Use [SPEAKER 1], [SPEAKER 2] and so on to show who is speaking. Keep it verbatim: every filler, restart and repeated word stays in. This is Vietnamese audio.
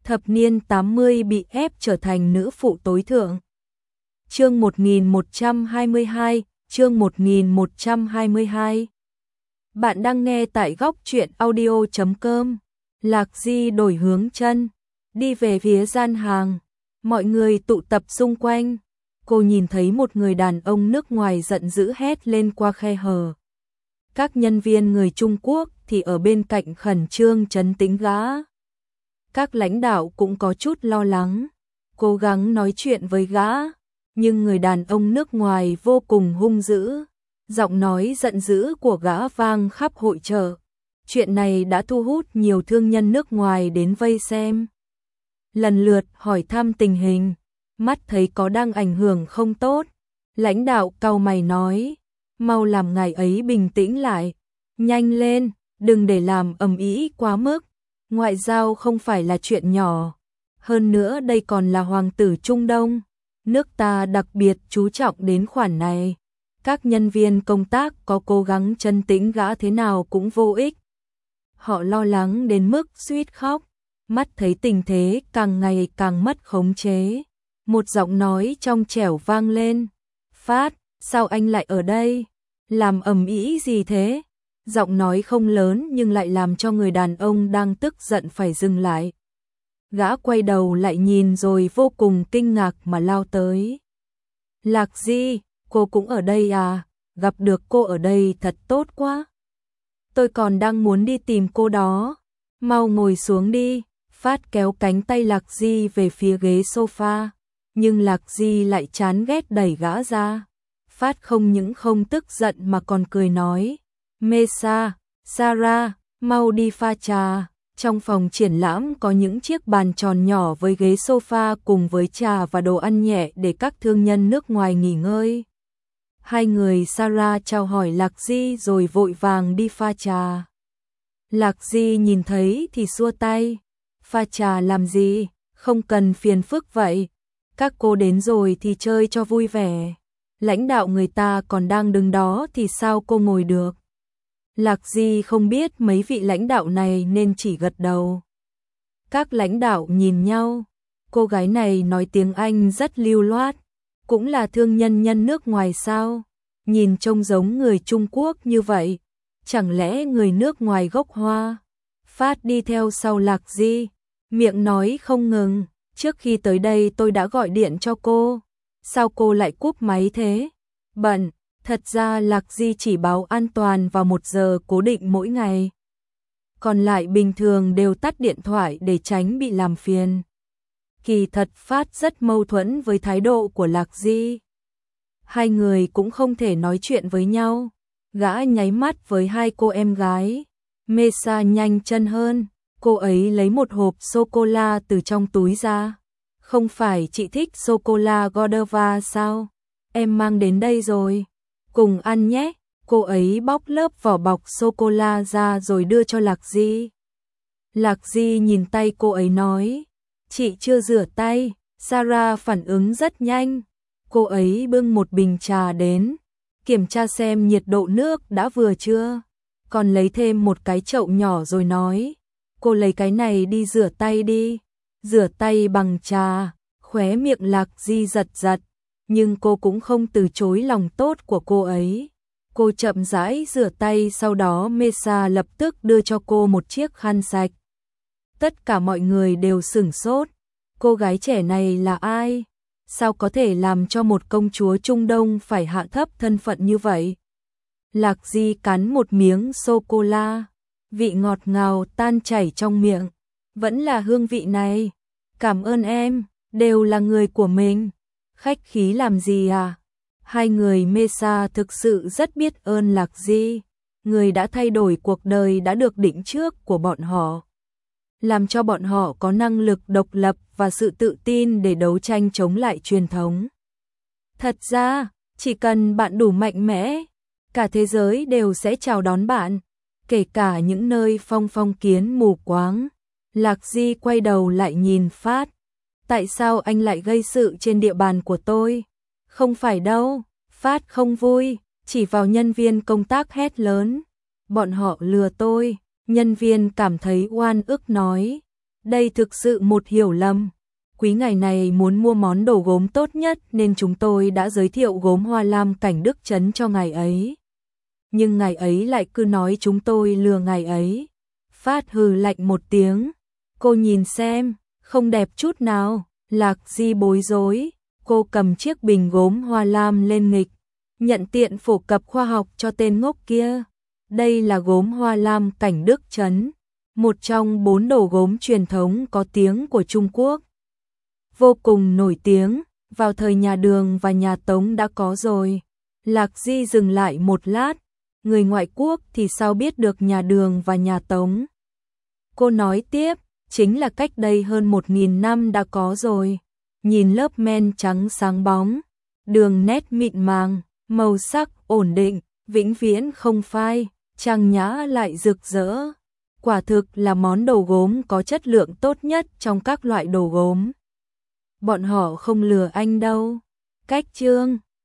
[SPEAKER 1] thập niên tám mươi bị ép trở thành nữ phụ tối thượng. Chương một nghìn một trăm hai mươi hai, chương một nghìn một trăm hai mươi hai. Bạn đang nghe tại góc truyện audio chấm com. Lạc Di đổi hướng chân, đi về phía gian hàng. Mọi người tụ tập xung quanh. Cô nhìn thấy một người đàn ông nước ngoài giận dữ hét lên qua khe hở. Các nhân viên người Trung Quốc thì ở bên cạnh khẩn trương trấn tĩnh gã. Các lãnh đạo cũng có chút lo lắng, cố gắng nói chuyện với gã, nhưng người đàn ông nước ngoài vô cùng hung dữ, giọng nói giận dữ của gã vang khắp hội chợ. Chuyện này đã thu hút nhiều thương nhân nước ngoài đến vây xem, lần lượt hỏi thăm tình hình, mắt thấy có đang ảnh hưởng không tốt. Lãnh đạo cau mày nói, mau làm ngài ấy bình tĩnh lại, nhanh lên, đừng để làm ầm ĩ quá mức. Ngoại giao không phải là chuyện nhỏ, hơn nữa đây còn là hoàng tử Trung Đông, nước ta đặc biệt chú trọng đến khoản này. Các nhân viên công tác có cố gắng trấn tĩnh gã thế nào cũng vô ích. Họ lo lắng đến mức suýt khóc, mắt thấy tình thế càng ngày càng mất khống chế. Một giọng nói trong trẻo vang lên, Phát, sao anh lại ở đây? Làm ầm ĩ gì thế? Giọng nói không lớn nhưng lại làm cho người đàn ông đang tức giận phải dừng lại. Gã quay đầu lại nhìn rồi vô cùng kinh ngạc mà lao tới. Lạc Di, cô cũng ở đây à? Gặp được cô ở đây thật tốt quá. Tôi còn đang muốn đi tìm cô đó. Mau ngồi xuống đi. Phát kéo cánh tay Lạc Di về phía ghế sofa. Nhưng Lạc Di lại chán ghét đẩy gã ra. Phát không những không tức giận mà còn cười nói. Mesa, Sarah, mau đi pha trà. Trong phòng triển lãm có những chiếc bàn tròn nhỏ với ghế sofa cùng với trà và đồ ăn nhẹ để các thương nhân nước ngoài nghỉ ngơi. Hai người Sarah chào hỏi Lạc Di rồi vội vàng đi pha trà. Lạc Di nhìn thấy thì xua tay. Pha trà làm gì? Không cần phiền phức vậy. Các cô đến rồi thì chơi cho vui vẻ. Lãnh đạo người ta còn đang đứng đó thì sao cô ngồi được? Lạc Di không biết mấy vị lãnh đạo này nên chỉ gật đầu. Các lãnh đạo nhìn nhau, cô gái này nói tiếng Anh rất lưu loát, cũng là thương nhân nhân nước ngoài sao? Nhìn trông giống người Trung Quốc như vậy, chẳng lẽ người nước ngoài gốc Hoa? Phát đi theo sau Lạc Di, miệng nói không ngừng, trước khi tới đây tôi đã gọi điện cho cô, sao cô lại cúp máy thế? Bận. Thật ra Lạc Di chỉ báo an toàn vào một giờ cố định mỗi ngày. Còn lại bình thường đều tắt điện thoại để tránh bị làm phiền. Kỳ thật Phát rất mâu thuẫn với thái độ của Lạc Di. Hai người cũng không thể nói chuyện với nhau. Gã nháy mắt với hai cô em gái. Mesa nhanh chân hơn. Cô ấy lấy một hộp sô-cô-la từ trong túi ra. Không phải chị thích sô-cô-la Godiva sao? Em mang đến đây rồi. Cùng ăn nhé, cô ấy bóc lớp vỏ bọc sô-cô-la ra rồi đưa cho Lạc Di. Lạc Di nhìn tay cô ấy nói, chị chưa rửa tay. Sarah phản ứng rất nhanh, cô ấy bưng một bình trà đến, kiểm tra xem nhiệt độ nước đã vừa chưa, còn lấy thêm một cái chậu nhỏ rồi nói, cô lấy cái này đi rửa tay đi, rửa tay bằng trà. Khóe miệng Lạc Di giật giật. Nhưng cô cũng không từ chối lòng tốt của cô ấy. Cô chậm rãi rửa tay, sau đó Mesa lập tức đưa cho cô một chiếc khăn sạch. Tất cả mọi người đều sửng sốt. Cô gái trẻ này là ai? Sao có thể làm cho một công chúa Trung Đông phải hạ thấp thân phận như vậy? Lạc Di cắn một miếng sô-cô-la. Vị ngọt ngào tan chảy trong miệng. Vẫn là hương vị này. Cảm ơn em, đều là người của mình. Khách khí làm gì à? Hai người Mesa thực sự rất biết ơn Lạc Di, người đã thay đổi cuộc đời đã được định trước của bọn họ, làm cho bọn họ có năng lực độc lập và sự tự tin để đấu tranh chống lại truyền thống. Thật ra, chỉ cần bạn đủ mạnh mẽ, cả thế giới đều sẽ chào đón bạn, kể cả những nơi phong phong kiến mù quáng. Lạc Di quay đầu lại nhìn Phát. Tại sao anh lại gây sự trên địa bàn của tôi? Không phải đâu. Phát không vui, chỉ vào nhân viên công tác hét lớn. Bọn họ lừa tôi. Nhân viên cảm thấy oan ức nói. Đây thực sự một hiểu lầm. Quý ngày này muốn mua món đồ gốm tốt nhất nên chúng tôi đã giới thiệu gốm hoa lam cảnh Đức Trấn cho ngài ấy. Nhưng ngài ấy lại cứ nói chúng tôi lừa ngài ấy. Phát hừ lạnh một tiếng. Cô nhìn xem, không đẹp chút nào. Lạc Di bối rối. Cô cầm chiếc bình gốm hoa lam lên nghịch. Nhận tiện phổ cập khoa học cho tên ngốc kia. Đây là gốm hoa lam cảnh Đức Trấn, một trong bốn đồ gốm truyền thống có tiếng của Trung Quốc. Vô cùng nổi tiếng, vào thời nhà Đường và nhà Tống đã có rồi. Lạc Di dừng lại một lát, người ngoại quốc thì sao biết được nhà Đường và nhà Tống. Cô nói tiếp, chính là cách đây hơn một nghìn năm đã có rồi. Nhìn lớp men trắng sáng bóng, đường nét mịn màng, màu sắc ổn định, vĩnh viễn không phai, trang nhã lại rực rỡ. Quả thực là món đồ gốm có chất lượng tốt nhất trong các loại đồ gốm. Bọn họ không lừa anh đâu. Cách chương